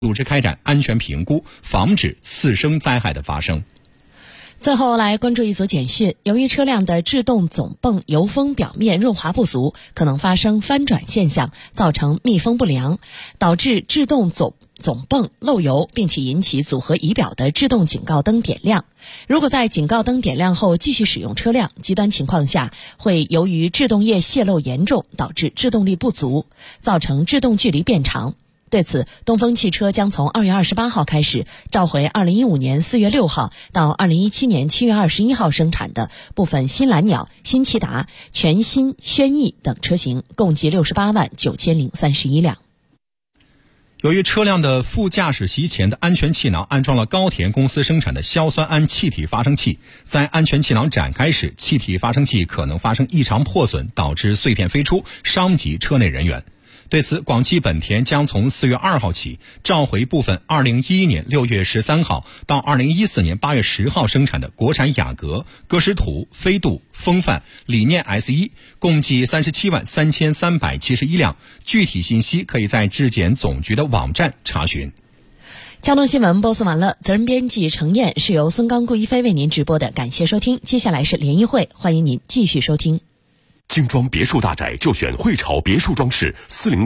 组织开展安全评估，防止次生灾害的发生。 最后来关注一组简讯，由于车辆的制动总泵油封表面润滑不足，可能发生翻转现象，造成密封不良，导致制动总泵漏油，并且引起组合仪表的制动警告灯点亮。如果在警告灯点亮后继续使用车辆，极端情况下会由于制动液泄漏严重，导致制动力不足，造成制动距离变长。对此，东风汽车将从2月28号开始召回2015年4月6号到2017年7月21号生产的部分新蓝鸟、新骐达、全新轩逸等车型，共计68万9031辆。 由于车辆的副驾驶席前的安全气囊安装了高田公司生产的硝酸铵气体发生器，在安全气囊展开时，气体发生器可能发生异常破损，导致碎片飞出，伤及车内人员。对此，广汽本田将从4月2号起召回部分2011年6月13号到2014年8月10号生产的国产雅阁、歌诗图、飞度、风范、理念 S1， 共计37万3371辆。具体信息可以在质检总局的网站查询。 交通新闻播送完了，责任编辑程燕，是由孙刚、顾一飞为您直播的，感谢收听。接下来是联谊会，欢迎您继续收听。 精装别墅大宅就选汇潮别墅装饰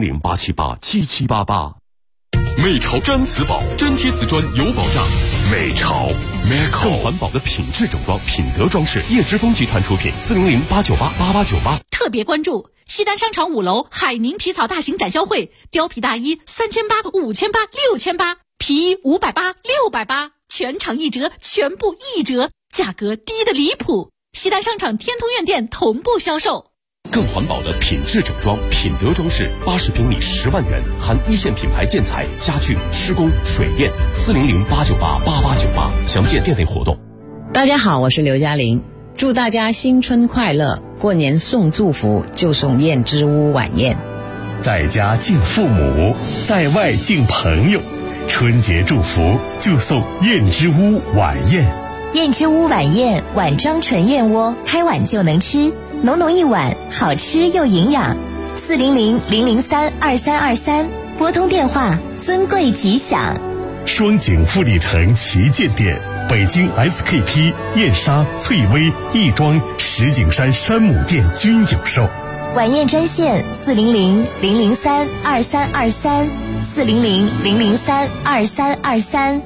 ，400-878-7788。美潮真瓷宝，真贴瓷砖有保障。美潮 Meco 更环保的品质整装，品德装饰，叶之峰集团出品，400-898-8898。 特别关注西单商场5楼海宁皮草大型展销会，貂皮大衣3800、5800、6800，皮衣580、680，全场1折，全部1折，价格低得离谱。西单商场天通苑店同步销售。 更环保的品质整装，品德装饰，80平米10万元，含一线品牌建材、家具、施工、水电，400-898-8898，详见店内活动。 大家好，我是刘嘉玲，祝大家新春快乐！过年送祝福就送燕之屋晚宴， 在家敬父母，在外敬朋友，春节祝福就送燕之屋晚宴。 燕之屋晚宴，碗装纯燕窝，开碗就能吃，浓浓一碗，好吃又营养。400-003-2323，拨通电话，尊贵吉祥。 双井富力城旗舰店，北京 SKP、燕莎、翠微、亦庄、石景山山姆店均有售。 晚宴专线400-003-2323，400-003-2323。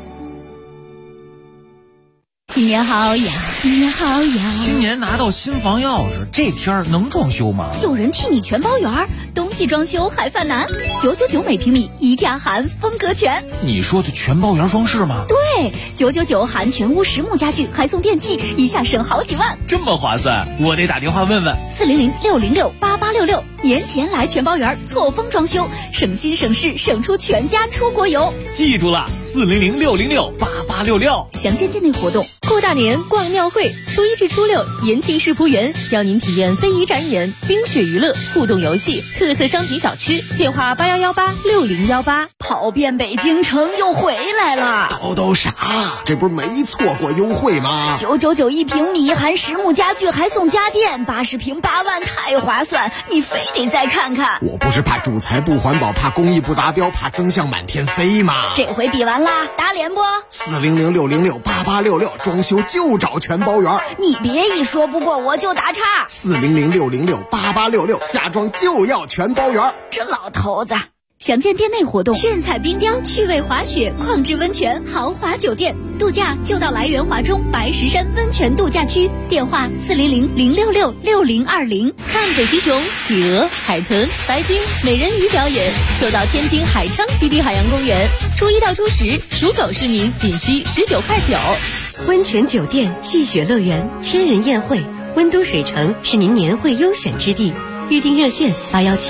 新年好呀，新年好呀！ 新年拿到新房钥匙，这天儿能装修吗？ 有人替你全包圆，冬季装修还犯难，999每平米，一价含风格全。 你说的全包圆装饰吗？ 对，999含全屋实木家具，还送电器，一下省好几万， 这么划算！我得打电话问问。 400-606-8866，年前来全包圆，错峰装修，省心省事，省出全家出国游。 记住了，400-606-8866， 详见店内活动。 过大年逛庙会，初1至初6，延庆世仆园邀您体验非遗展演、冰雪娱乐、互动游戏、特色商品小吃。电话8118-6018。 跑遍北京城又回来了， 都傻，这不是没错过优惠吗 ？999一平米，含实木家具还送家电，80平8万，太划算，你非得再看看。 我不是怕主材不环保，怕工艺不达标，怕增项满天飞吗？ 这回比完啦，打脸不 ？400-606-8866，装修就找全包圆。 你别一说不过我就打岔。 400-606-8866，家装就要全包圆。 这老头子。详见店内活动，炫彩冰雕、趣味滑雪、旷智温泉、豪华酒店，度假就到来源华中白石山温泉度假区。电话400-066-6020。 看北极熊、企鹅、海豚、白鲸、美人鱼表演，就到天津海昌基地海洋公园。初1到初10，属狗市民仅需19.9块。 温泉酒店、戏雪乐园、千人宴会，温都水城是您年会优选之地。预订热线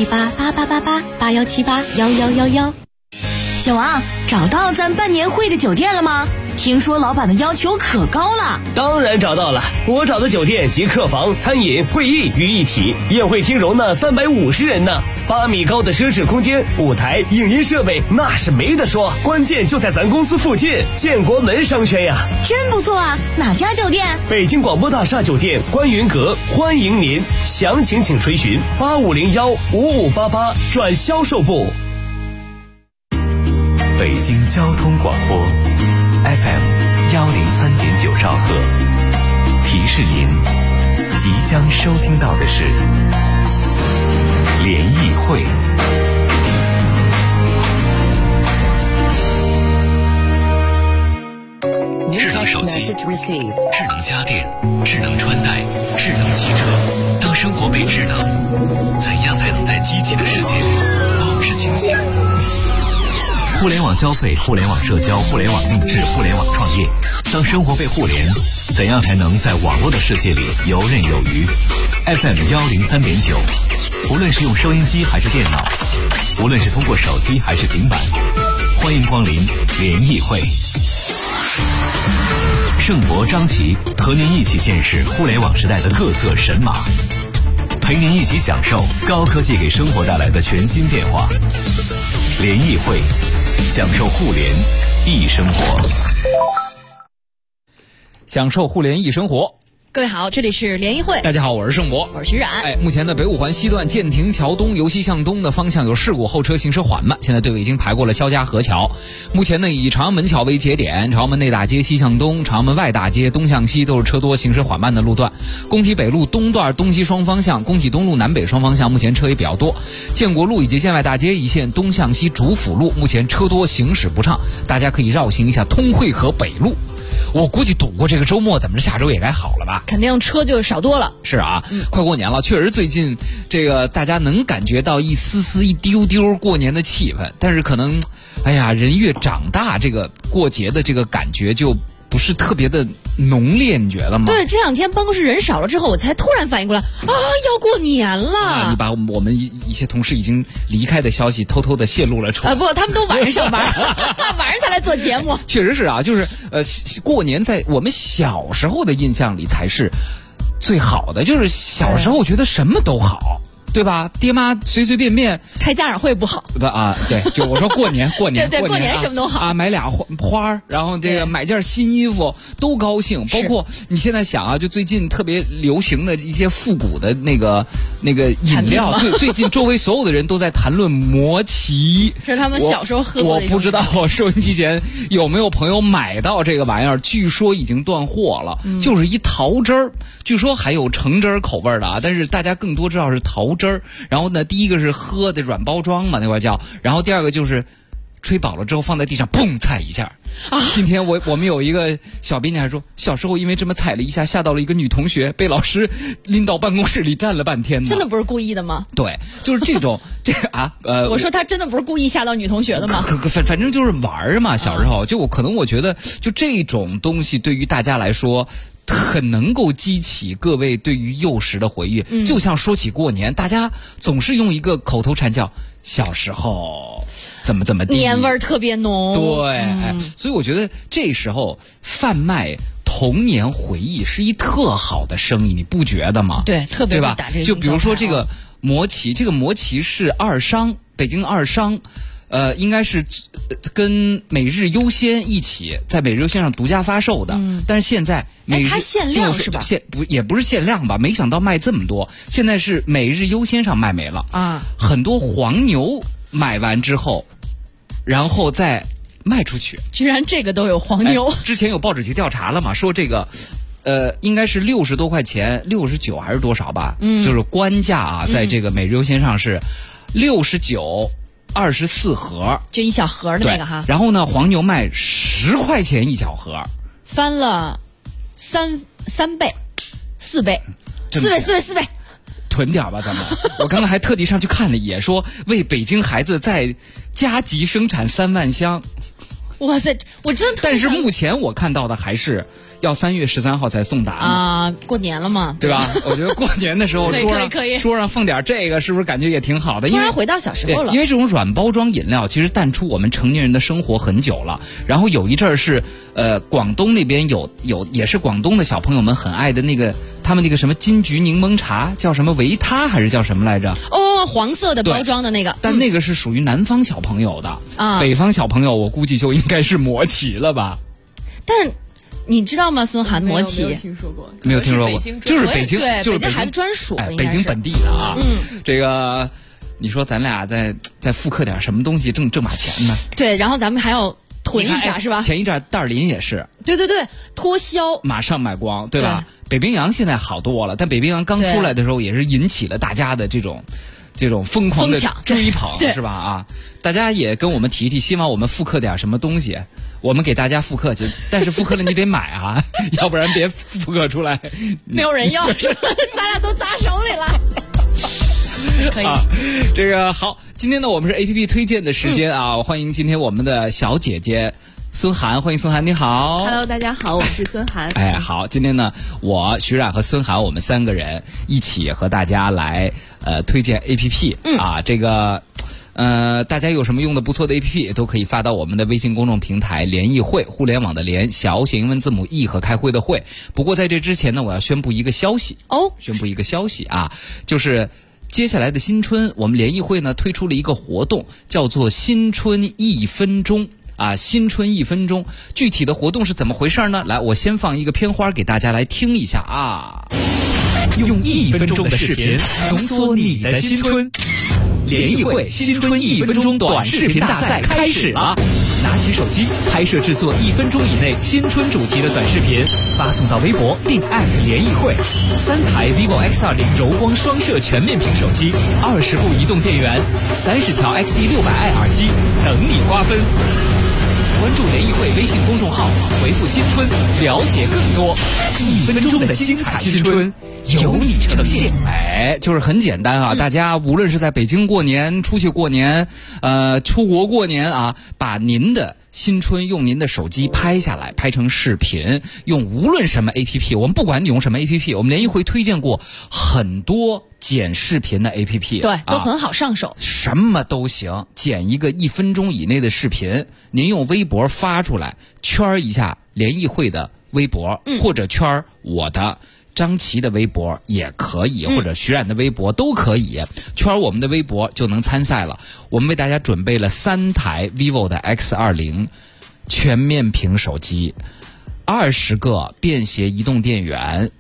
81788888，81781111。 小王，找到咱办年会的酒店了吗？听说老板的要求可高了。 当然找到了，我找的酒店集客房、餐饮、会议于一体，宴会厅容纳350人呢，8米高的奢侈空间，舞台、影音设备那是没得说，关键就在咱公司附近，建国门商圈呀。 真不错啊，哪家酒店？ 北京广播大厦酒店观云阁，欢迎您，详情请垂询8501-5588转销售部。 北京交通广播 FM 103.9兆赫。提示您，即将收听到的是联谊会。 智能手机、智能家电、智能穿戴、智能汽车，当生活被智能，怎样才能在机器的世界里保持清醒？ 互联网消费、互联网社交、互联网定制、互联网创业，当生活被互联，怎样才能在网络的世界里游刃有余？ FM 103.9，无论是用收音机还是电脑，无论是通过手机还是平板，欢迎光临联谊会。盛博、张琪和您一起见识互联网时代的各色神马，陪您一起享受高科技给生活带来的全新变化。联谊会，享受互联易生活。 享受互联易生活。 各位好，这里是联谊会。 大家好，我是盛博， 我是徐冉。 目前的北五环西段建亭桥东由西向东的方向有事故，后车行驶缓慢。现在队伍已经排过了肖家河桥。目前呢，以朝阳门桥为节点，朝阳门内大街西向东，朝阳门外大街东向西都是车多行驶缓慢的路段。工体北路东段东西双方向，工体东路南北双方向目前车也比较多。建国路以及建外大街一线东向西主辅路目前车多行驶不畅，大家可以绕行一下通惠河北路。我估计堵过这个周末，怎么着下周也该好了吧？ 肯定车就少多了。 是啊，快过年了，确实最近这个大家能感觉到一丝丝一丢丢过年的气氛，但是可能，哎呀，人越长大，这个过节的这个感觉就不是特别的浓烈，你觉得吗？ 对，这两天办公室人少了之后，我才突然反应过来啊，要过年了。 你把我们一些同事已经离开的消息偷偷的泄露了出来。 不，他们都晚上上班，晚上才来做节目。 确实是啊，就是过年在我们小时候的印象里才是最好的，就是小时候觉得什么都好。对吧？爹妈随随便便开家长会不好？ 不啊，对，就我说过年对过年什么都好啊，买俩花，然后这个买件新衣服都高兴。包括你现在想啊，就最近特别流行的一些复古的那个饮料，最近周围所有的人都在谈论魔奇， 是他们小时候喝过的。 我不知道收音机前有没有朋友买到这个玩意儿，据说已经断货了，就是一桃汁儿，据说还有橙汁儿口味的啊，但是大家更多知道是桃汁儿。然后呢，第一个是喝的软包装嘛，那块叫，然后第二个就是吹饱了之后放在地上砰踩一下啊！今天我们有一个小编还说，小时候因为这么踩了一下，吓到了一个女同学，被老师拎到办公室里站了半天呢。 真的不是故意的吗？ 对，就是这种我说他真的不是故意吓到女同学的吗？ 反正就是玩嘛，小时候就我觉得就这种东西对于大家来说。很能够激起各位对于幼时的回忆，就像说起过年，大家总是用一个口头禅叫小时候怎么地， 年味儿特别浓。 对，所以我觉得这时候贩卖童年回忆是一特好的生意，你不觉得吗？ 对，特别对吧？就比如说这个魔奇，这个魔奇是二商，北京二商。应该是跟每日优先一起在每日优先上独家发售的，但是现在它限量是吧？ 也不是限量吧？没想到卖这么多，现在是每日优先上卖没了啊！很多黄牛买完之后，然后再卖出去， 居然这个都有黄牛。 之前有报纸去调查了嘛，说这个。应该是60多块钱，69还是多少吧？就是官价啊，在这个每日优先上是69.24盒， 就一小盒的那个哈。 然后呢，黄牛卖10块钱一小盒， 翻了三倍、4倍、4倍。 囤点吧，咱们。我刚才还特地上去看了一眼，说为北京孩子再加急生产3万箱。 哇塞，我真的。 但是目前我看到的还是要3月13号才送达啊，过年了嘛， 对吧？我觉得过年的时候桌上放点这个，是不是感觉也挺好的？ 突然回到小时候了。 因为这种软包装饮料其实淡出我们成年人的生活很久了。然后有一阵儿是广东那边有也是广东的小朋友们很爱的那个，他们那个什么金桔柠檬茶叫什么维他还是叫什么来着？ 哦，黄色的包装的那个。 但那个是属于南方小朋友的啊，北方小朋友我估计就应该是魔奇了吧？ 但你知道吗？孙涵魔奇没有听说过， 就是北京， 对，北京孩子专属， 北京本地的啊。这个你说咱俩再复刻点什么东西挣把钱呢？ 对，然后咱们还要囤一下，是吧？ 前一阵袋林也是， 对，脱销马上卖光，对吧？北冰洋现在好多了，但北冰洋刚出来的时候也是引起了大家的这种疯狂的追捧，是吧？啊，大家也跟我们提，希望我们复刻点什么东西，我们给大家复刻去，但是复刻了你得买啊，要不然别复刻出来， 没有人要，是吧？咱俩都砸手里了。可以这个好，今天呢我们是 APP 推荐的时间啊，欢迎今天我们的小姐姐孙涵，欢迎孙涵，你好。 Hello， 大家好，我是孙涵。 好，今天呢我徐冉和孙涵我们3个人一起和大家来推荐 APP 啊，这个大家有什么用的不错的 APP 都可以发到我们的微信公众平台联谊会，互联网的联，小写英文字母 E 和开会的会。不过在这之前呢，我要宣布一个消息啊，就是接下来的新春，我们联谊会呢推出了一个活动，叫做新春1分钟啊，新春1分钟。具体的活动是怎么回事呢？来，我先放一个片花给大家来听一下啊。 用1分钟的视频浓缩你的新春。联谊会新春1分钟短视频大赛开始了，拿起手机拍摄制作1分钟以内新春主题的短视频，发送到微博并联谊会。3台 vivo X20柔光双摄全面屏手机，20部移动电源，30条 XE600i 耳机等你瓜分。关注联谊会微信公众号，回复新春了解更多。1分钟的精彩新春由你呈现。 就是很简单啊，大家无论是在北京过年、出去过年、出国过年啊，把您的新春用您的手机拍下来，拍成视频，用无论什么 APP， 我们不管你用什么 APP， 我们联谊会推荐过很多剪视频的 APP， 对，都很好上手， 什么都行，剪一个1分钟以内的视频，您用微博发出来，圈一下联谊会的微博，或者圈我的张琪的微博也可以，或者徐冉的微博都可以，圈我们的微博就能参赛了。我们为大家准备了3台 vivo 的 X20全面屏手机，20个便携移动电源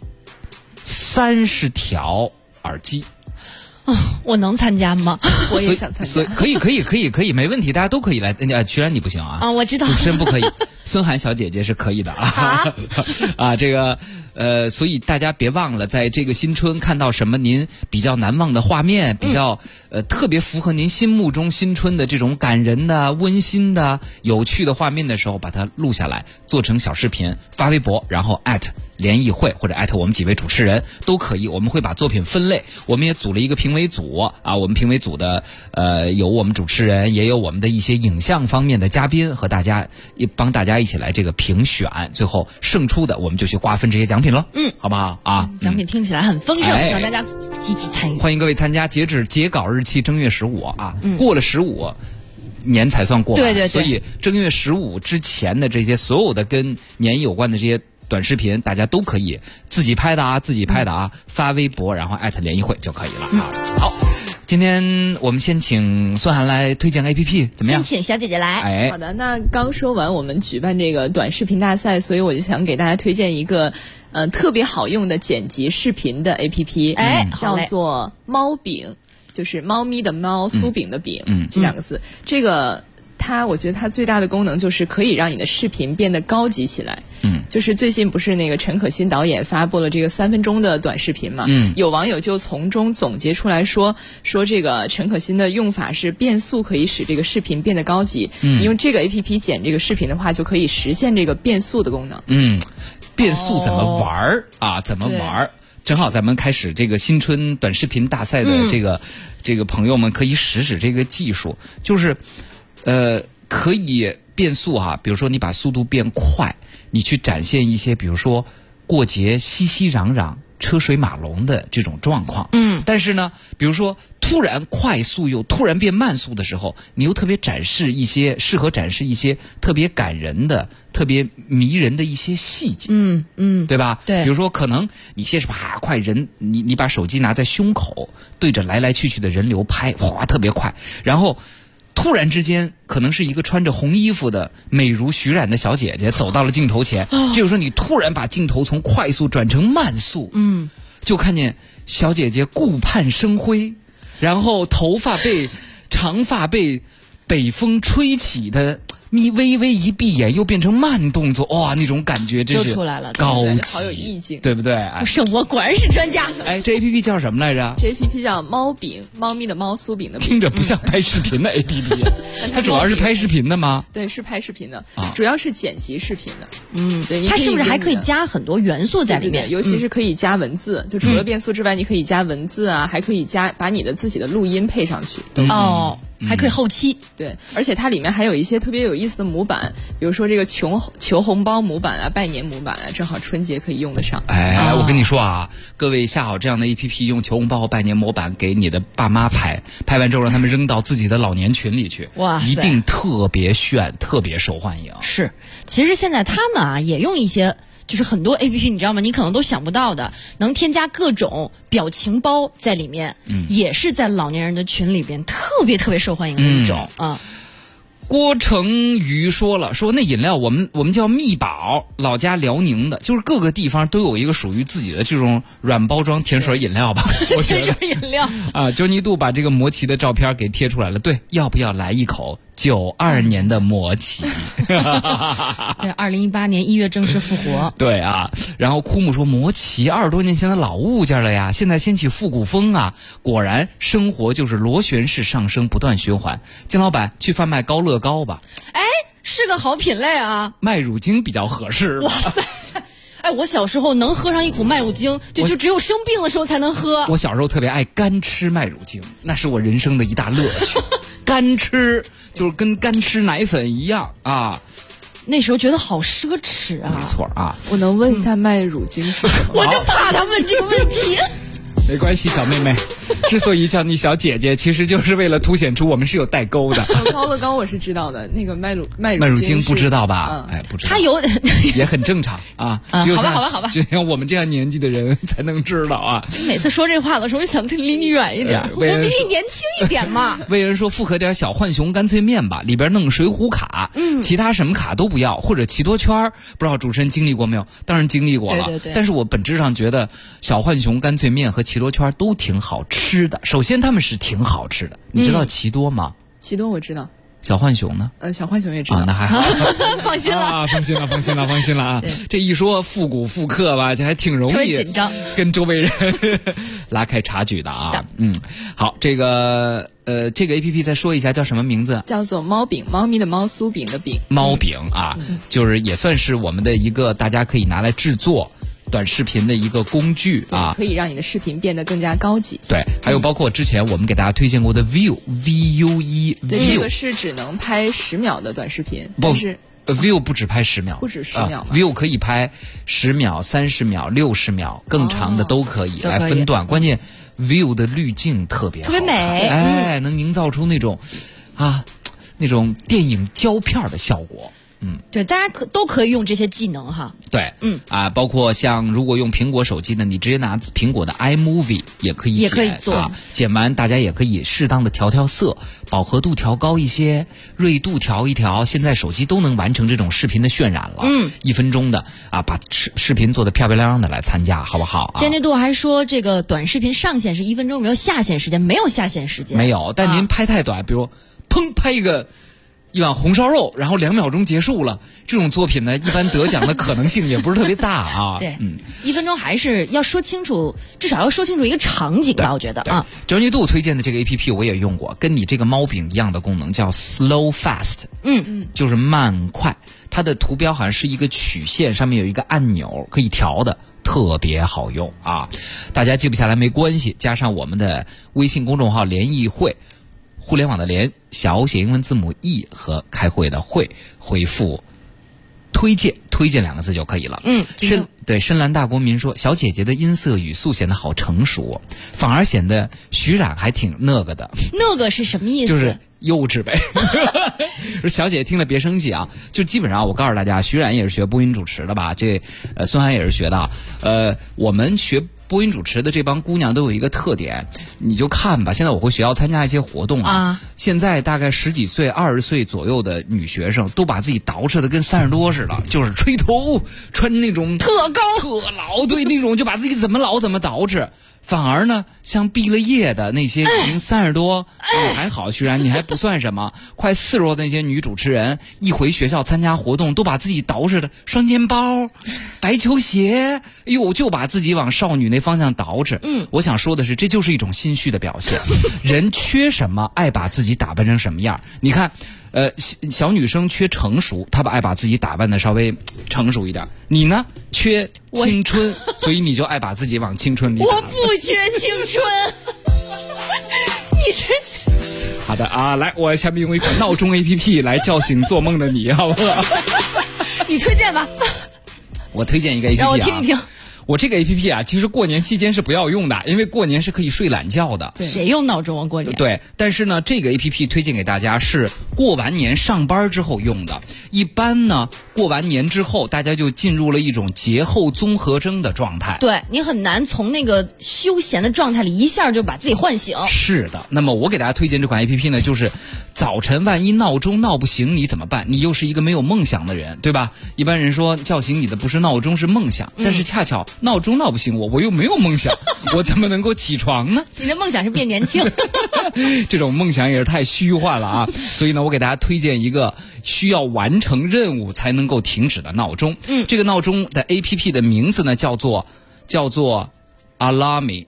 ，30条耳机。 我能参加吗？ 我也想参加。 可以，没问题，大家都可以来。徐冉你不行啊？ 我知道， 主持人不可以。孙涵小姐姐是可以的啊。这个所以大家别忘了，在这个新春看到什么您比较难忘的画面，比较特别符合您心目中新春的这种感人的、温馨的、有趣的画面的时候，把它录下来，做成小视频发微博，然后联谊会或者我们几位主持人都可以。我们会把作品分类，我们也组了一个评委组啊。我们评委组的有我们主持人，也有我们的一些影像方面的嘉宾，和大家帮大家一起来这个评选，最后胜出的我们就去瓜分这些奖品了。好不好啊？ 奖品听起来很丰盛，让大家积极参与。 欢迎各位参加，截止截稿日期正月15啊，过了15年才算过完。 对， 所以正月15之前的这些所有的跟年有关的这些短视频，大家都可以自己拍的啊，发微博然后联谊会就可以了啊。好，今天我们先请孙涵来推荐 APP， 怎么样？ 先请小姐姐来。 好的，那刚说完我们举办这个短视频大赛，所以我就想给大家推荐一个特别好用的剪辑视频的 APP，叫做猫饼，就是猫咪的猫，酥饼的饼，这2个字。这个我觉得它最大的功能就是可以让你的视频变得高级起来。就是最近不是那个陈可辛导演发布了这个3分钟的短视频嘛？有网友就从中总结出来说这个陈可辛的用法是变速可以使这个视频变得高级。你用这个 APP 剪这个视频的话，就可以实现这个变速的功能。 变速怎么玩啊？怎么玩？正好咱们开始这个新春短视频大赛的这个朋友们可以使这个技术，就是可以变速哈，比如说你把速度变快，你去展现一些比如说过节熙熙攘攘、车水马龙的这种状况。但是呢，比如说突然快速又突然变慢速的时候，你又特别适合展示一些特别感人的、特别迷人的一些细节。对吧？ 对。 比如说可能你先是快人，你把手机拿在胸口，对着来来去去的人流拍，特别快，然后突然之间，可能是一个穿着红衣服的美如徐冉的小姐姐走到了镜头前。这个时候你突然把镜头从快速转成慢速，就看见小姐姐顾盼生辉， 然后长发被北风吹起的。微微一闭眼，又变成慢动作，哇，那种感觉真是就出来了， 高级， 好有意境， 对不对？ 我果然是专家。 哎，这 APP 叫什么来着？ 这 APP 叫猫饼，猫咪的猫，酥饼的饼。 听着不像拍视频的 APP，它主要是拍视频的吗？ 对，是拍视频的，主要是剪辑视频的。对， 它是不是还可以加很多元素在里面？ 对，尤其是可以加文字，就除了变速之外，你可以加文字啊，还可以把你的自己的录音配上去。 还可以后期。 对，而且它里面还有一些特别有意思的模板，比如说这个求红包模板啊，拜年模板啊，正好春节可以用得上。 哎，我跟你说啊，各位下好这样的 APP， 用求红包和拜年模板给你的爸妈拍完之后，让他们扔到自己的老年群里去， 哇， 一定特别炫，特别受欢迎。 是，其实现在他们也用一些。就是很多 APP 你知道吗？你可能都想不到的，能添加各种表情包在里面，也是在老年人的群里边特别特别受欢迎的一种郭成宇说那饮料我们叫蜜宝，老家辽宁的，就是各个地方都有一个属于自己的这种软包装甜水饮料吧。我觉得甜水饮料啊，周尼度把这个摩奇的照片给贴出来了。对，要不要来一口92年的摩奇？ 对，2018年1月正式复活。 对啊，然后枯木说摩奇20多年前的老物件了呀，现在掀起复古风啊。果然生活就是螺旋式上升，不断循环。金老板去贩卖高乐高吧。 哎，是个好品类啊。 麦乳精比较合适。 哇塞！哎，我小时候能喝上一口麦乳精，就只有生病的时候才能喝。 我小时候特别爱干吃麦乳精，那是我人生的一大乐趣。干吃就是跟干吃奶粉一样啊。 那时候觉得好奢侈啊。 没错啊。 我能问一下麦乳精是什么？ 我就怕他问这个问题。 没关系，小妹妹，之所以叫你小姐姐，其实就是为了凸显出我们是有代沟的。 高乐高我是知道的，那个麦乳精不知道吧？哎，不知道。 它有也很正常啊。 好吧， 就像我们这样年纪的人才能知道啊。 每次说这话的时候，就想离你远一点，我比你年轻一点嘛。 魏人说复刻点小浣熊干脆面吧，里边弄水浒卡，其他什么卡都不要，或者奇多圈，不知道主持人经历过没有？当然经历过了。 对。 但是我本质上觉得小浣熊干脆面和奇多圈都挺好吃的。首先他们是挺好吃的，你知道奇多吗？ 奇多我知道。 小浣熊呢？ 小浣熊也知道。 那还好。 放心了， 放心了啊！这一说复古复刻吧，这还挺容易， 特别紧张， 跟周围人拉开差距的啊。好，这个 APP 再说一下叫什么名字？ 叫做猫饼，猫咪的猫，酥饼的饼。 猫饼啊，就是也算是我们的一个大家可以拿来制作短视频的一个工具啊， 可以让你的视频变得更加高级。 对，还有包括之前我们给大家推荐过的 View， 对，这个是只能拍10秒的短视频，但是 View 不只拍10秒， 不止10秒 ，View 可以拍10秒、30秒、60秒，更长的都可以来分段。关键 View 的滤镜特别好， 特别美， 哎，能营造出那种电影胶片的效果。 对，大家都可以用这些技能哈。 对，包括像如果用苹果手机呢，你直接拿苹果的 iMovie 也可以做啊。 剪完大家也可以适当的调色，饱和度调高一些，锐度调一调。现在手机都能完成这种视频的渲染了，1分钟的啊，把视频做得漂漂亮亮的来参加，好不好啊？ 坚决度还说这个短视频上线是1分钟，没有下线时间，没有下线时间。 没有，但您拍太短，比如砰拍一碗红烧肉，然后2秒钟结束了，这种作品呢，一般得奖的可能性也不是特别大啊。 对，1分钟还是要说清楚，至少要说清楚一个场景吧，我觉得啊。 周尼度推荐的这个 APP 我也用过，跟你这个猫饼一样的功能，叫 Slow Fast， 就是慢快。它的图标好像是一个曲线，上面有一个按钮可以调的，特别好用啊。大家记不下来没关系，加上我们的微信公众号联谊会。互联网的联，小写英文字母 E 和开会的会，回复推荐2个字就可以了。深蓝大国民说，小姐姐的音色语速显得好成熟，反而显得徐冉还挺那个的。 那个是什么意思？ 就是幼稚呗。小姐姐听了别生气啊！就基本上我告诉大家，徐冉也是学播音主持的吧？孙涵也是学的。我们学播音主持的这帮姑娘都有一个特点，你就看吧。现在我回学校参加一些活动啊，现在大概10几岁、20岁左右的女学生都把自己捯饬的跟30多似的，就是吹头，穿那种特高、 特老，对那种就把自己怎么老怎么捯饬。 反而呢，像毕了业的那些已经30多，还好，徐然你还不算什么，快40多的那些女主持人，一回学校参加活动，都把自己捯饬的双肩包、白球鞋，哎呦，就把自己往少女那方向捯饬。我想说的是，这就是一种心虚的表现。人缺什么，爱把自己打扮成什么样。你看。小女生缺成熟，她爱把自己打扮的稍微成熟一点。你呢，缺青春，所以你就爱把自己往青春里打。 我不缺青春，你是好的啊，来，我下面用一款闹钟 APP 来叫醒做梦的你，好不好？ 你推荐吧。 我推荐一个 APP 啊， 让我听一听。 我这个 APP 啊，其实过年期间是不要用的，因为过年是可以睡懒觉的。 谁用闹钟啊？过年？ 对，但是呢，这个 APP 推荐给大家是过完年上班之后用的。一般呢，过完年之后，大家就进入了一种节后综合征的状态。 对，你很难从那个休闲的状态里一下就把自己唤醒。 是的，那么我给大家推荐这款 APP 呢，就是早晨万一闹钟闹不醒你怎么办？你又是一个没有梦想的人，对吧？一般人说叫醒你的不是闹钟是梦想，但是恰巧闹钟闹不醒我又没有梦想，我怎么能够起床呢？ 你的梦想是变年轻。 这种梦想也是太虚幻了啊！所以呢，我给大家推荐一个需要完成任务才能够停止的闹钟。这个闹钟的 APP 的名字呢叫做 Alarmy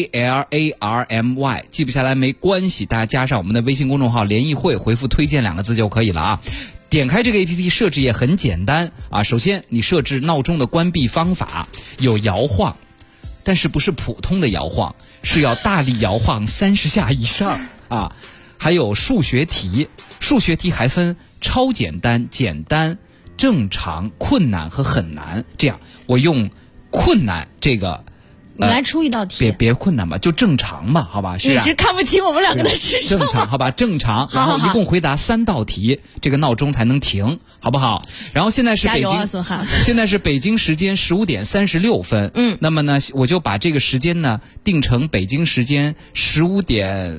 ALARMY， 记不下来没关系，大家加上我们的微信公众号联谊会，回复推荐2个字就可以了啊。点开这个 APP 设置也很简单啊，首先你设置闹钟的关闭方法有摇晃，但是不是普通的摇晃，是要大力摇晃30下以上啊。还有数学题，数学题还分超简单、简单、正常、困难和很难。这样，我用困难这个。 你来出一道题， 别困难吧，就正常嘛，好吧？ 你是看不起我们2个的智商。 正常，好吧，正常。然后一共回答3道题，这个闹钟才能停，好不好？然后现在是北京，现在是北京时间15点36分。那么呢，我就把这个时间呢定成北京时间15点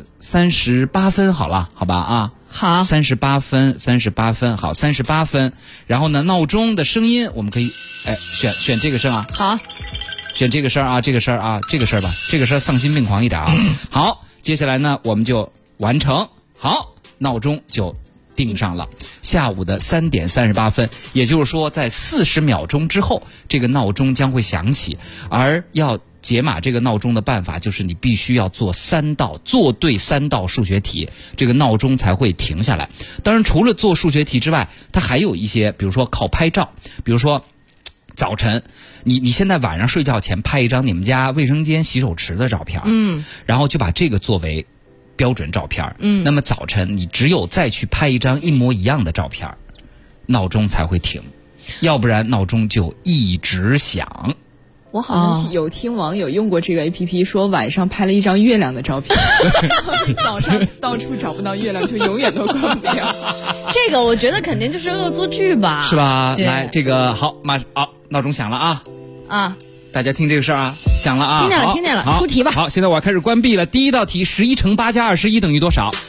38分好了，好吧啊？ 好 ，38分，好，38分。然后呢，闹钟的声音我们可以选这个声啊。 好。 选这个声啊，这个声吧，这个声丧心病狂一点啊。好，接下来呢，我们就完成。好，闹钟就定上了。下午的3点38分，也就是说，在40秒钟之后，这个闹钟将会响起。而要解码这个闹钟的办法，就是你必须要做对3道数学题，这个闹钟才会停下来。当然，除了做数学题之外，它还有一些，比如说靠拍照，比如说。早晨，你现在晚上睡觉前拍一张你们家卫生间洗手池的照片，然后就把这个作为标准照片，那么早晨你只有再去拍一张一模一样的照片，闹钟才会停，要不然闹钟就一直响。 我好像有听网友用过这个 APP， 说晚上拍了一张月亮的照片，早上到处找不到月亮，就永远都关不了。 这个我觉得肯定就是恶作剧吧， 是吧？来，这个好，闹钟响了啊！大家听这个事儿啊，响了啊！ 听见了，出题吧。 好，现在我要开始关闭了。第一道题，11乘8加21等于多少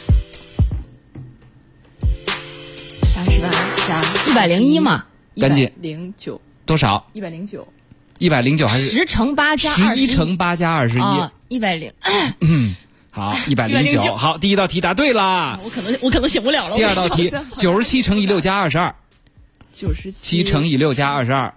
？88加 101嘛， 赶紧 109 多少？109还是 10乘8加21？ 11乘8加21 ，100。 好，109。好，第一道题答对了。 我可能醒不了了。 第二道题，97乘以6加22。 97 乘以6加22。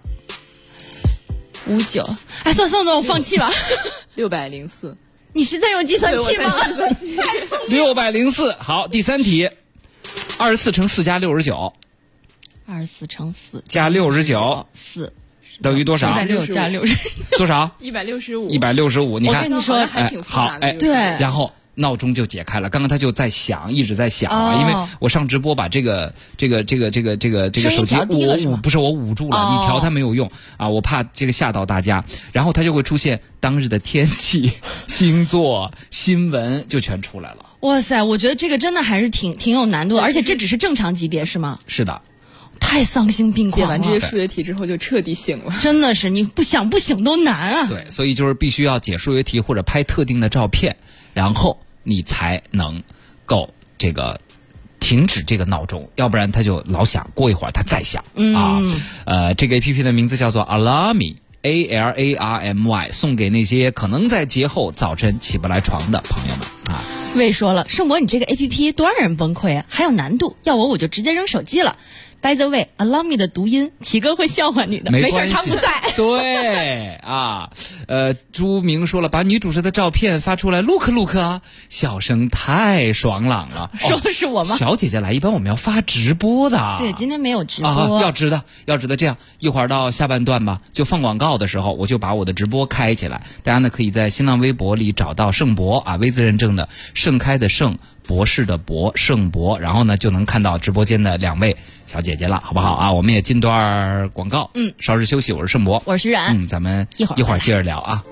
59。哎，算了，我放弃了。 604。 你是在用计算器吗 ？604。好，第三题，24乘4加69。 24乘4 加69。 4。 等于多少 ？160加60 多少 ？165。 165，你看， 我跟你说， 还挺复杂的。对， 然后闹钟就解开了。刚刚它就在响，一直在响啊，因为我上直播把这个手机我捂住了，你调它没有用啊，我怕这个吓到大家。然后它就会出现当日的天气、星座、新闻就全出来了。 哇塞，我觉得这个真的还是挺有难度的，而且这只是正常级别是吗？ 是的。 太丧心病狂了！ 解完这些数学题之后就彻底醒了， 真的是你不醒都难啊！ 对，所以就是必须要解数学题或者拍特定的照片，然后你才能够这个停止这个闹钟，要不然它就老响，过一会儿它再响啊。这个 APP 的名字叫做 Alarmy ALARMY， 送给那些可能在节后早晨起不来床的朋友们啊。 魏说了，盛博你这个 APP 多让人崩溃啊，还有难度，要我就直接扔手机了。By the way, allow me 的读音，齐哥会笑话你的。 没事，他不在。 对啊，朱明说了，把女主持的照片发出来 ，look 啊，笑声太爽朗了。 说的是我吗？ 小姐姐来，一般我们要发直播的。 对，今天没有直播。 要直的。这样一会儿到下半段吧，就放广告的时候，我就把我的直播开起来。大家呢可以在新浪微博里找到盛博啊，微字认证的盛开的盛。博士的博，盛博，然后呢就能看到直播间的2位小姐姐了，好不好啊？我们也进段广告，稍事休息。我是盛博， 我是徐冉， 咱们一会儿接着聊啊。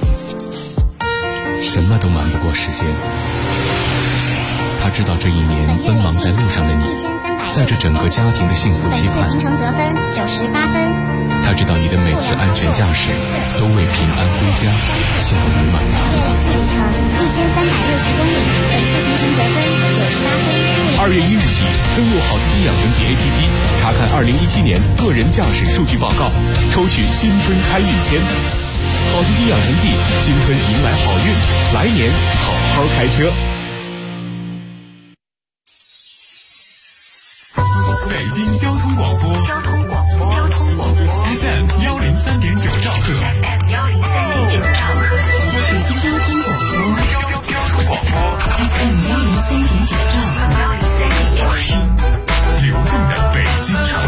什么都瞒不过时间，他知道这一年奔忙在路上的你，在这整个家庭的幸福期盼。 本次行程得分98分。 他知道你的每次安全驾驶都为平安归家笑语满堂。 累计路程1360公里，本次行程得分98分。 2月1日起，登录好司机养成记 APP， 查看2017年个人驾驶数据报告，抽取新春开运签。好司机养成记，新春迎来好运，来年好好开车。 北京交通广播FM 103.9兆赫，北京交通广播 FM 103.9兆赫，流动的北京城。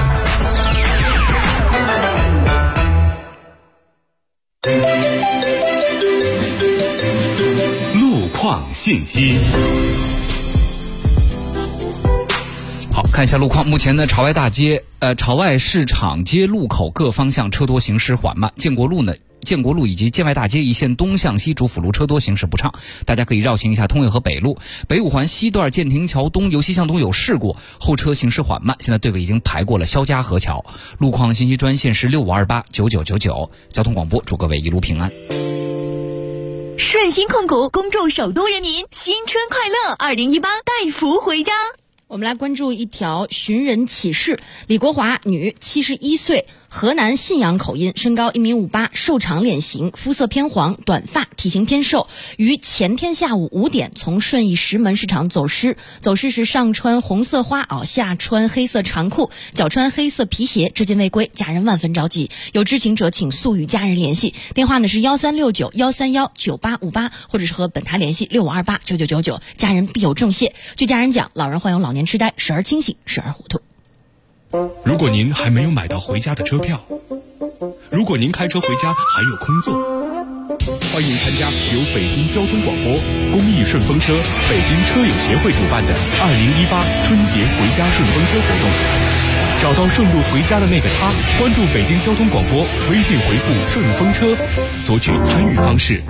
路况信息。 好，看一下路况。目前呢，朝外市场街路口各方向车多行驶缓慢。建国路以及建外大街一线东向西主辅路车多行驶不畅，大家可以绕行一下通惠河北路。北五环西段建亭桥东由西向东有事故，后车行驶缓慢，现在队尾已经排过了肖家河桥。路况信息专线是65289999。交通广播祝各位一路平安。 顺鑫控股恭祝首都人民新春快乐，2018带福回家。 我们来关注一条寻人启事。李国华，女，71岁，河南信阳口音，身高1.58米，瘦长脸型，肤色偏黄，短发，体型偏瘦。于前天下午5点从顺义石门市场走失时上穿红色花袄，下穿黑色长裤，脚穿黑色皮鞋，至今未归，家人万分着急。有知情者请速与家人联系，电话呢是1369-131-9858，或者是和本台联系65289999，家人必有重谢。据家人讲，老人患有老年痴呆，时而清醒，时而糊涂。 如果您还没有买到回家的车票，如果您开车回家还有空座，欢迎参加由北京交通广播、公益顺风车、北京车友协会主办的2018春节回家顺风车活动。找到顺路回家的那个他，关注北京交通广播，微信回复顺风车，索取参与方式。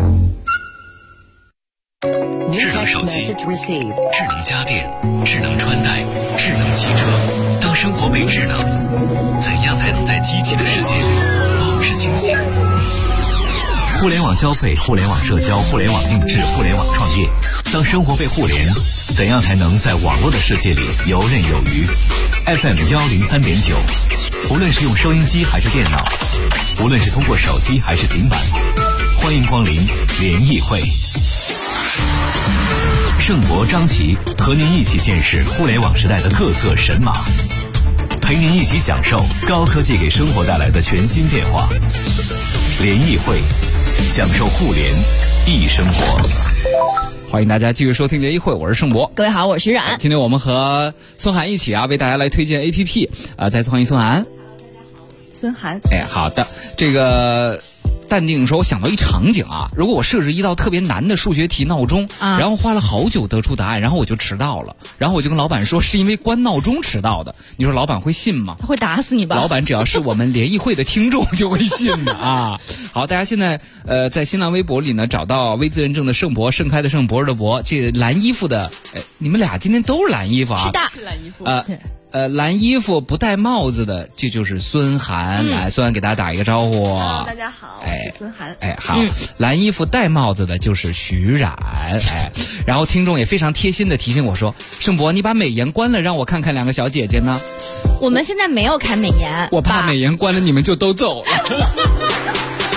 智能手机、智能家电、智能穿戴、智能汽车，当生活被智能，怎样才能在机器的世界里保持清醒？互联网消费、互联网社交、互联网定制、互联网创业，当生活被互联，怎样才能在网络的世界里游刃有余？ FM 103.9，无论是用收音机还是电脑，无论是通过手机还是平板，欢迎光临联谊会。盛博、张琪和您一起见识互联网时代的各色神马，陪您一起享受高科技给生活带来的全新变化。联谊会，享受互联易生活。 欢迎大家继续收听联谊会，我是盛博。 各位好，我是徐冉。 今天我们和孙涵一起为大家来推荐 APP。再次欢迎孙涵。 孙涵。 好的，这个。淡定说，我想到一场景啊，如果我设置一道特别难的数学题闹钟，然后花了好久得出答案，然后我就迟到了，然后我就跟老板说是因为关闹钟迟到的，你说老板会信吗？ 他会打死你吧。 老板只要是我们联谊会的听众就会信的啊。好，大家现在在新浪微博里呢找到微字认证的盛博，盛开的盛，博的博，这蓝衣服的，你们俩今天都是蓝衣服啊？ 是的， 是蓝衣服。 蓝衣服不戴帽子的，这就是孙涵。来，孙涵给大家打一个招呼。 Hello， 大家好，我是孙涵。 好，蓝衣服戴帽子的就是徐冉。然后听众也非常贴心的提醒我说，盛博，你把美颜关了，让我看看两个小姐姐呢。 我们现在没有开美颜， 我怕美颜关了你们就都走了。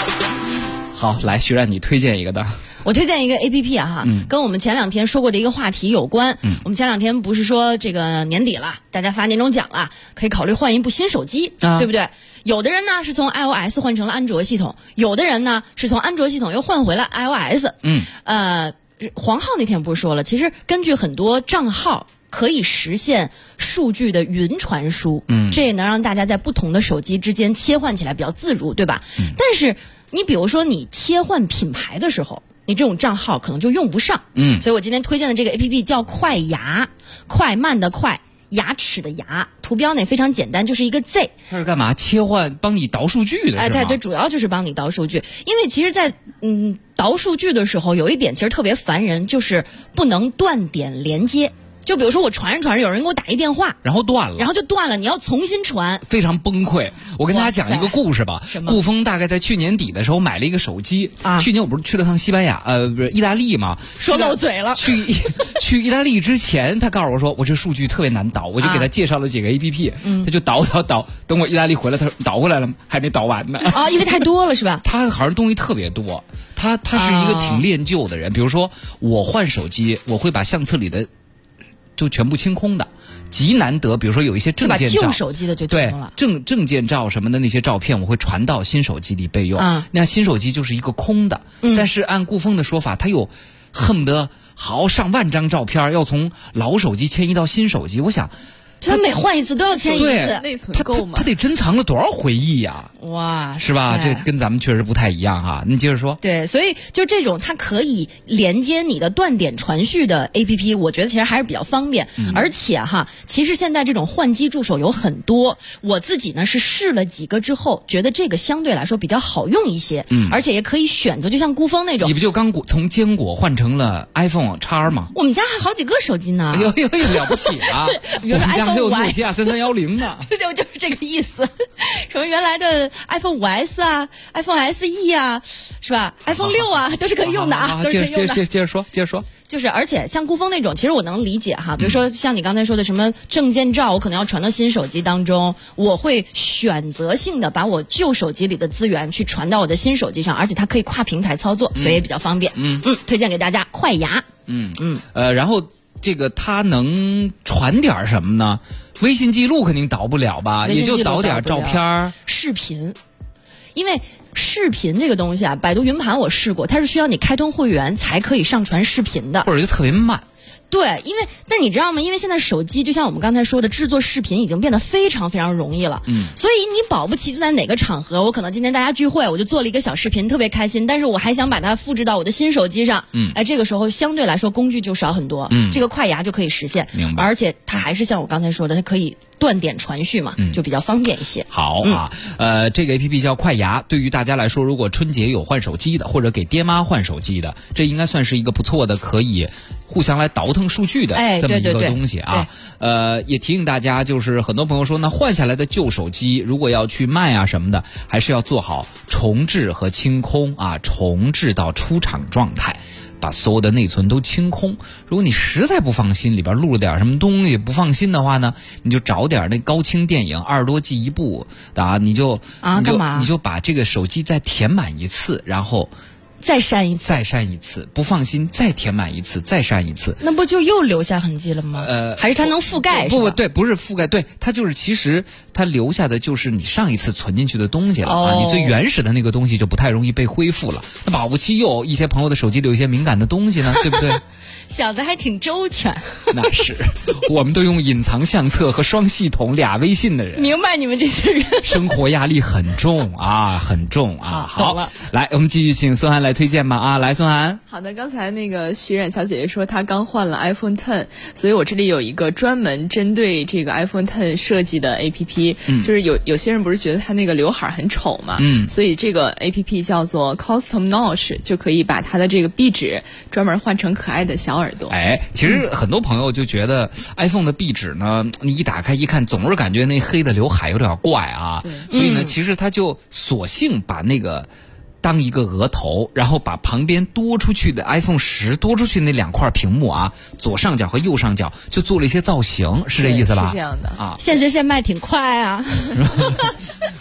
好，来徐冉，你推荐一个的。 我推荐一个 APP 啊哈，跟我们前2天说过的一个话题有关。我们前2天不是说这个年底了，大家发年终奖了，可以考虑换一部新手机，对不对？有的人呢是从 iOS 换成了安卓系统，有的人呢是从安卓系统又换回了 iOS。黄浩那天不是说了，其实根据很多账号可以实现数据的云传输，这也能让大家在不同的手机之间切换起来比较自如，对吧？但是你比如说你切换品牌的时候，你这种账号可能就用不上。所以我今天推荐的这个 APP 叫快牙，快慢的快，牙齿的牙，图标呢也非常简单，就是一个 Z。 它是干嘛？切换帮你导数据的是吗？ 对，主要就是帮你导数据。因为其实在导数据的时候，有一点其实特别烦人，就是不能断点连接。就比如说我传着有人给我打一电话， 然后断了， 你要重新传， 非常崩溃。我跟大家讲一个故事吧。顾峰大概在去年底的时候买了一个手机啊。去年我不是去了趟西班牙，不是意大利嘛？ 说漏嘴了。 去意大利之前，他告诉我说我这数据特别难导，我就给他介绍了几个 APP，他就导。等我意大利回来，他说导过来了，还没导完呢。 啊，因为太多了是吧？ 他好像东西特别多，他是一个挺恋旧的人。比如说我换手机，我会把相册里的就全部清空的，极难得。比如说有一些证件照， 旧手机的就清空了。 对，证件照什么的那些照片，我会传到新手机里备用。那新手机就是一个空的，但是按顾峰的说法，他有恨不得上万张照片要从老手机迁移到新手机。我想， 他每换一次都要迁移一次， 内存够吗？ 他得珍藏了多少回忆呀？ 哇， 是吧？这跟咱们确实不太一样哈。你接着说。 对，所以就这种它可以连接你的断点传序的 APP， 我觉得其实还是比较方便。而且哈，其实现在这种换机助手有很多，我自己呢是试了几个之后，觉得这个相对来说比较好用一些。而且也可以选择，就像顾峰那种。 你不就刚从坚果换成了 iPhone X 吗？ 我们家还好几个手机呢。 有了不起啊！ 比如说 iPhone 5S， 还有诺基亚3310呢。 对，就是这个意思。什么原来的 iPhone 5S 啊 ，iPhone SE 啊，是吧 ？iPhone 6啊，都是可以用的啊，都是可以用的。 接着说。 就是，而且像顾峰那种，其实我能理解哈。比如说像你刚才说的什么证件照，我可能要传到新手机当中，我会选择性的把我旧手机里的资源去传到我的新手机上，而且它可以跨平台操作，所以也比较方便。推荐给大家快牙。 然后这个它能传点什么呢？微信记录肯定导不了吧，也就导点照片、 视频，因为视频这个东西啊，百度云盘我试过，它是需要你开通会员才可以上传视频的， 或者就特别慢。 对，但你知道吗？因为现在手机就像我们刚才说的，制作视频已经变得非常非常容易了。所以你保不齐就在哪个场合，我可能今天大家聚会，我就做了一个小视频，特别开心，但是我还想把它复制到我的新手机上。这个时候相对来说工具就少很多。这个快牙就可以实现。 明白。 而且它还是像我刚才说的，它可以断点传序嘛，就比较方便一些。 好啊，这个 APP 叫快牙，对于大家来说，如果春节有换手机的，或者给爹妈换手机的，这应该算是一个不错的可以互相来倒腾数据的这么一个东西啊。也提醒大家，就是很多朋友说呢，换下来的旧手机如果要去卖啊什么的，还是要做好重置和清空啊，重置到出厂状态，把所有的内存都清空。如果你实在不放心，里边录了点什么东西不放心的话呢，你就找点那高清电影，20多 G 一部啊，你就把这个手机再填满一次，然后再删一次，不放心再填满一次，再删一次， 那不就又留下痕迹了吗？还是它能覆盖？ 不对，不是覆盖，对，它就是其实它留下的就是你上一次存进去的东西了啊，你最原始的那个东西就不太容易被恢复了。那保不齐又有一些朋友的手机里有一些敏感的东西呢，对不对？ 想的还挺周全。 那是，我们都用隐藏相册和双系统俩微信的人， 明白你们这些人生活压力很重啊，很重啊。 好， 来，我们继续请孙涵来推荐吧啊，来，孙涵。 好的，刚才那个徐冉小姐姐说她刚换了 iPhone X， 所以我这里有一个专门针对这个 iPhone X 设计的 APP，就是有些人不是觉得它那个刘海很丑嘛，所以这个 APP 叫做 Custom Notch， 就可以把它的这个壁纸专门换成可爱的小耳朵。 其实很多朋友就觉得 iPhone 的壁纸呢，你一打开一看，总是感觉那黑的刘海有点怪啊，所以呢，其实他就索性把那个当一个额头，然后把旁边多出去的 iPhone 10多出去那2块屏幕啊，左上角和右上角就做了一些造型，是这意思吧？ 是这样的啊， 现学现卖挺快啊。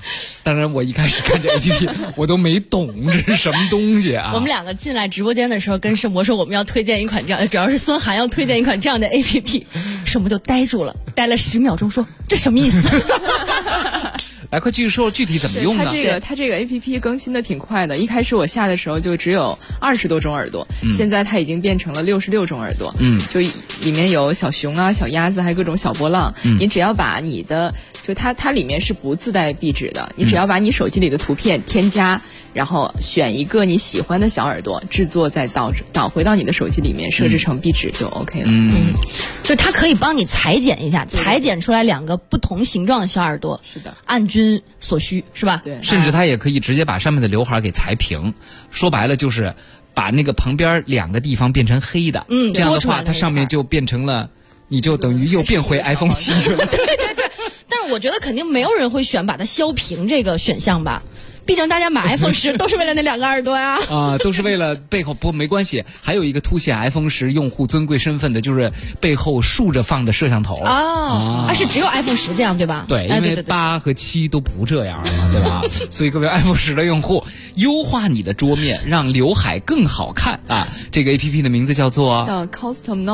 当然我一开始看这 APP 我都没懂这是什么东西啊。 我们两个进来直播间的时候跟盛博说我们要推荐一款这样，主要是孙涵要推荐一款这样的 APP， 盛博就呆住了，呆了10秒钟说这什么意思？ 来，快继续说具体怎么用呢？ 它这个 APP 更新的挺快的，一开始我下的时候就只有20多种耳朵，现在它已经变成了66种耳朵，就里面有小熊啊、小鸭子，还有各种小波浪。你只要把你的，就它里面是不自带壁纸的，你只要把你手机里的图片添加，然后选一个你喜欢的小耳朵，制作再导回到你的手机里面，设置成壁纸就 OK 了。 就它可以帮你裁剪一下，裁剪出来2个不同形状的小耳朵， 是的， 按均所需，是吧？ 对， 甚至它也可以直接把上面的刘海给裁平，说白了就是把那个旁边2个地方变成黑的，这样的话它上面就变成了，你就等于又变回 iPhone 7去了。 对。但是我觉得肯定没有人会选把它削平这个选项吧。毕竟大家买 iPhone 10都是为了那2个耳朵呀。 都是为了背后，不没关系。还有一个凸显 iPhone 10用户尊贵身份的，就是背后竖着放的摄像头。 是只有 iPhone 10这样对吧？ 对，因为8和7都不这样了，对吧？所以各位 iPhone 10的用户，优化你的桌面，让刘海更好看啊！这个 APP 的名字叫 Custom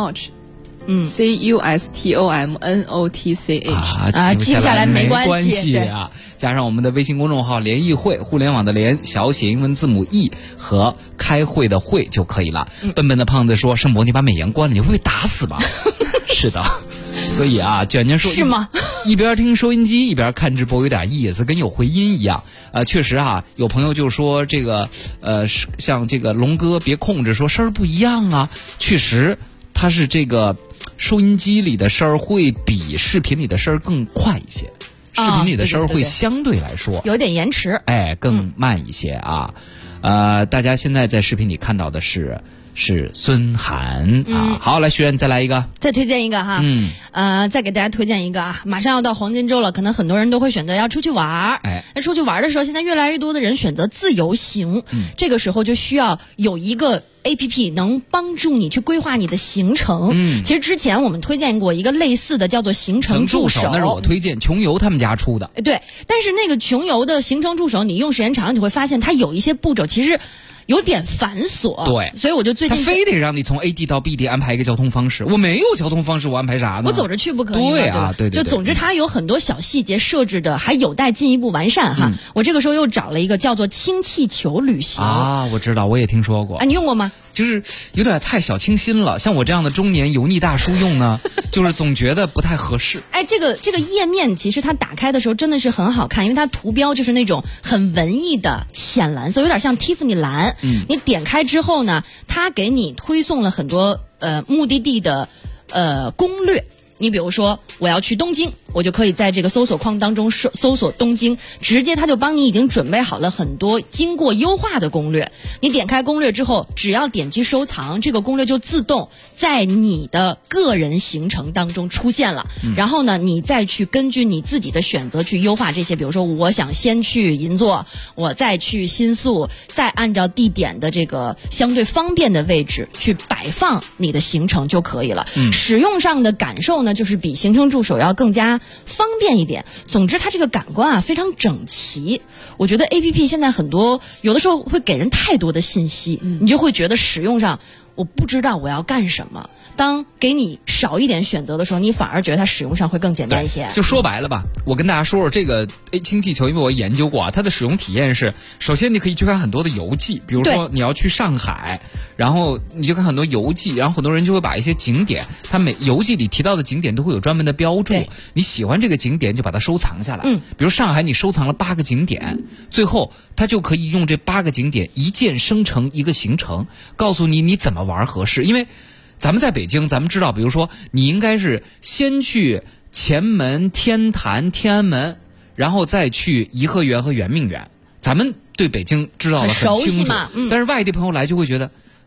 Notch。CUSTOMNOTCH 记不下来没关系啊，加上我们的微信公众号联谊会，互联网的联，小写英文字母 E 和开会的会就可以了。笨笨的胖子说：“盛博，你把美颜关了，你会被打死吧？”是的，所以啊，卷卷说是吗？ 一边听收音机一边看直播有点意思，跟有回音一样。确实啊，有朋友就说这个像这个龙哥别控制，说声儿不一样啊。确实，它是这个。收音机里的声儿会比视频里的声儿更快一些，视频里的声儿会相对来说有点延迟， 更慢一些啊。大家现在在视频里看到的是孙涵啊。好，来学员再来一个， 再推荐一个哈。再给大家推荐一个啊，马上要到黄金周了，可能很多人都会选择要出去玩。那出去玩的时候，现在越来越多的人选择自由行，这个时候就需要有一个APP 能帮助你去规划你的行程。其实之前我们推荐过一个类似的，叫做行程助手， 那是我推荐穷游他们家出的。 对，但是那个穷游的行程助手，你用时间长了，你会发现它有一些步骤其实有点繁琐。 对， 所以我就最近他非得让你从 A 地到 B 地安排一个交通方式，我没有交通方式，我安排啥呢？ 我走着去不可以吗？ 对啊，对。 就总之它有很多小细节设置的还有待进一步完善哈。我这个时候又找了一个叫做氢气球旅行啊，我知道，我也听说过。 你用过吗？ 就是有点太小清新了，像我这样的中年油腻大叔用呢，就是总觉得不太合适。 这个页面其实它打开的时候真的是很好看，因为它图标就是那种很文艺的浅蓝色，有点像蒂芙尼蓝。你点开之后呢，它给你推送了很多目的地的攻略。你比如说我要去东京，我就可以在这个搜索框当中搜索东京，直接它就帮你已经准备好了很多经过优化的攻略。你点开攻略之后，只要点击收藏，这个攻略就自动在你的个人行程当中出现了。然后呢，你再去根据你自己的选择去优化这些，比如说我想先去银座，我再去新宿，再按照地点的这个相对方便的位置去摆放你的行程就可以了。使用上的感受呢，就是比行程助手要更加方便一点。总之它这个感官啊非常整齐。我觉得 APP 现在很多有的时候会给人太多的信息，你就会觉得使用上我不知道我要干什么。当给你少一点选择的时候，你反而觉得它使用上会更简单一些。 就说白了吧，我跟大家说说这个氢气球，因为我研究过啊，它的使用体验是，首先你可以去看很多的游记，比如说你要去上海，然后你就看很多游记，然后很多人就会把一些景点，它每游记里提到的景点都会有专门的标注，你喜欢这个景点就把它收藏下来。比如上海你收藏了8个景点，最后它就可以用这8个景点一键生成一个行程，告诉你怎么玩合适。因为咱们在北京，咱们知道，比如说你应该是先去前门、天坛、天安门，然后再去颐和园和圆明园。咱们对北京知道的很清楚，但是外地朋友来就会觉得，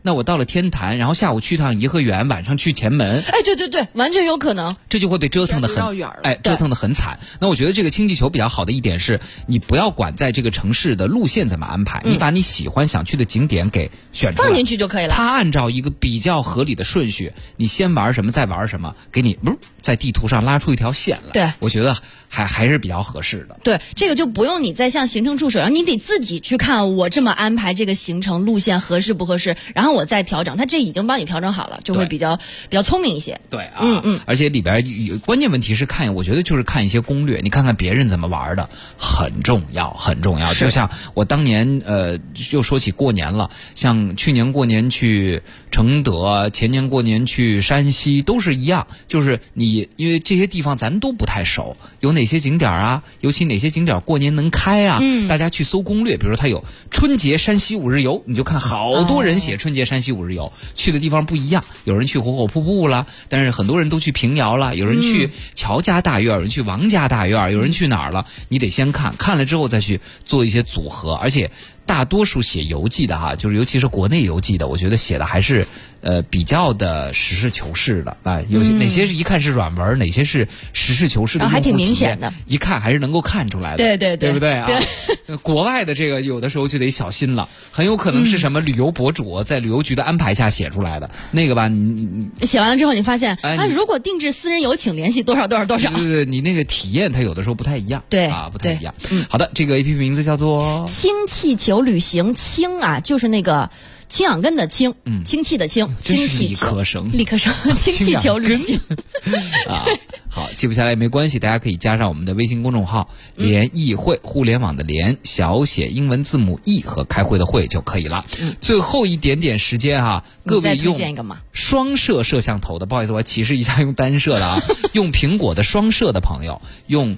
那我到了天坛，然后下午去趟颐和园，晚上去前门。 哎，对对对，完全有可能。 这就会被折腾得很远了， 折腾得很惨。那我觉得这个氢气球比较好的一点是，你不要管在这个城市的路线怎么安排，你把你喜欢想去的景点给选出来， 放进去就可以了。 它按照一个比较合理的顺序，你先玩什么，再玩什么，给你在地图上拉出一条线来。 对， 我觉得还是比较合适的。 对，这个就不用你再向行程助手，然后你得自己去看我这么安排这个行程路线合适不合适，然后我再调整。它这已经帮你调整好了，就会比较聪明一些。 对啊，而且里边关键问题是我觉得就是看一些攻略，你看看别人怎么玩的，很重要，很重要。就像我当年又说起过年了，像去年过年去承德，前年过年去山西，都是一样，就是因为这些地方咱都不太熟，有哪些景点啊，尤其哪些景点过年能开啊，大家去搜攻略，比如说它有春节山西5日游，你就看好多人写春节山西5日游，去的地方不一样，有人去火口瀑布了，但是很多人都去平遥了，有人去乔家大院，有人去王家大院，有人去哪儿了，你得先看了之后再去做一些组合。而且大多数写游记的就是尤其是国内游记的，我觉得写的还是比较的实事求是的啊。有哪些是一看是软文，哪些是实事求是的， 还挺明显的， 一看还是能够看出来的。 对对对， 对不对啊？对。国外的这个有的时候就得小心了，很有可能是什么旅游博主在旅游局的安排下写出来的那个吧？你写完了之后，你发现如果定制私人游，请联系多少多少多少。 对，你那个体验它有的时候不太一样。 对啊，不太一样。好的，这个 APP 名字叫做氢气球旅行。氢啊，就是那个氢氧根的氢，氢气的氢，氢气球，理科生，氢气球旅行啊。好，记不下来也没关系，大家可以加上我们的微信公众号“联谊会”，互联网的联，小写英文字母 E 和开会的会就可以了。最后一点点时间各位用双摄摄像头的，不好意思，我歧视一下用单摄的用苹果的双摄的朋友，用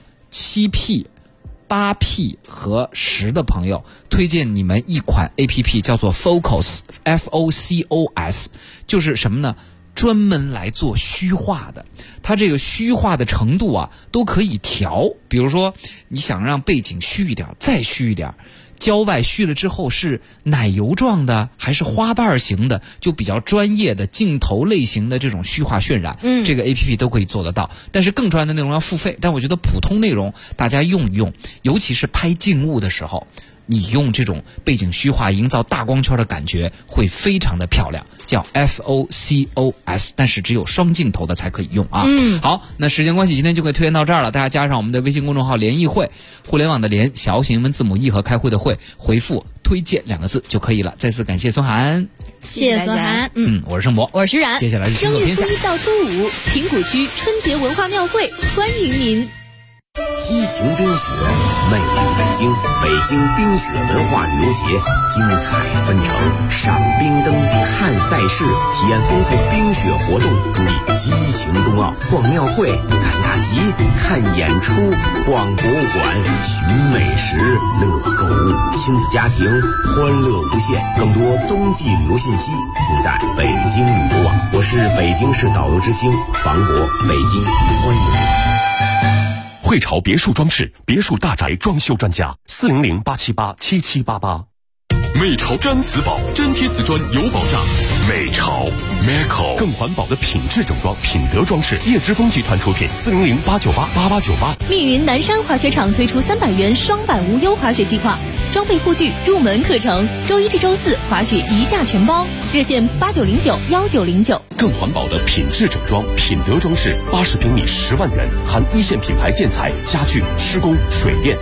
7P。8P 和10的朋友，推荐你们一款 APP 叫做 Focus FOCOS， 就是什么呢？专门来做虚化的。它这个虚化的程度都可以调，比如说你想让背景虚一点，再虚一点。郊外虚了之后是奶油状的还是花瓣型的，就比较专业的镜头类型的这种虚化渲染，这个 APP 都可以做得到。但是更专业的内容要付费，但我觉得普通内容大家用一用，尤其是拍静物的时候，你用这种背景虚化营造大光圈的感觉会非常的漂亮，叫 FOCOS， 但是只有双镜头的才可以用啊。好，那时间关系今天就可以推荐到这儿了，大家加上我们的微信公众号联谊会，互联网的联，小写英文字母 E 和开会的会，回复推荐2个字就可以了。再次感谢孙涵， 谢谢孙涵。 我是盛博， 我是徐然。 接下来是星座天下。 正月初1到初5，平谷区春节文化庙会欢迎您。 激情冰雪，魅力北京，北京冰雪文化旅游节精彩纷呈，赏冰灯，看赛事，体验丰富冰雪活动，助力激情冬奥。逛庙会，赶大集，看演出，逛博物馆，寻美食，乐购物，亲子家庭欢乐无限。更多冬季旅游信息尽在北京旅游网。我是北京市导游之星房博，北京欢迎你。 汇潮别墅装饰，别墅大宅装修专家，400-878-7788。 美潮毡瓷宝，粘贴瓷砖有保障。美潮 Meco 更环保的品质整装，品德装饰，叶之峰集团出品，400-898-8898。 密云南山滑雪场推出300元双板无忧滑雪计划，装备护具入门课程，周1至周4滑雪1价全包，热线89091909。 更环保的品质整装，品德装饰，80平米10万元，含一线品牌建材、家具、施工、水电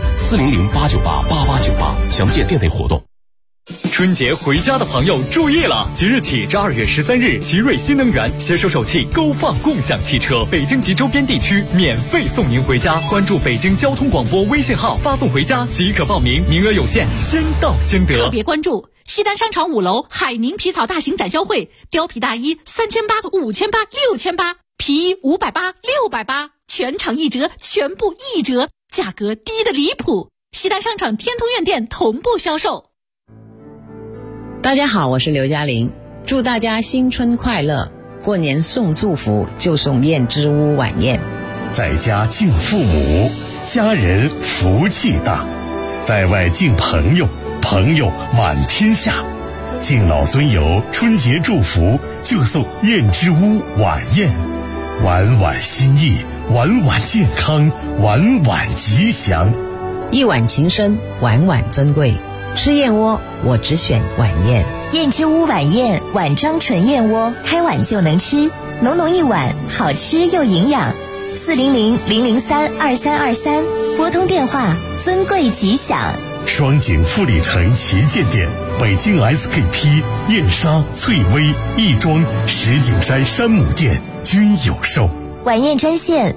，400-898-8898。详见店内活动。 春节回家的朋友注意了！即日起至2月13日，奇瑞新能源携手首汽勾放共享汽车，北京及周边地区免费送您回家。关注北京交通广播微信号，发送回家即可报名，名额有限，先到先得。 特别关注西单商场5楼海宁皮草大型展销会，貂皮大衣3800、5800、6800，皮衣580、680，全场1折，全部1折，价格低得离谱。西单商场天通苑店同步销售。 大家好，我是刘嘉玲，祝大家新春快乐！过年送祝福就送燕之屋晚宴， 在家敬父母，家人福气大；在外敬朋友，朋友满天下。 敬老尊游，春节祝福就送燕之屋晚宴，晚晚心意，晚晚健康，晚晚吉祥。 一碗情深，晚晚尊贵。吃燕窝，我只选晚宴。 燕之屋晚宴，晚章纯燕窝，开碗就能吃，浓浓一碗，好吃又营养。400-003-2323，拨通电话，尊贵吉祥。 双井富力城旗舰店、北京 SKP、燕莎、翠微、亦庄、石景山山姆店均有售。 晚宴专线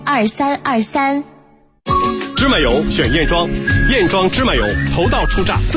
400-003-2323。400-003-2323。 芝麻油选燕庄，燕庄芝麻油头道出榨。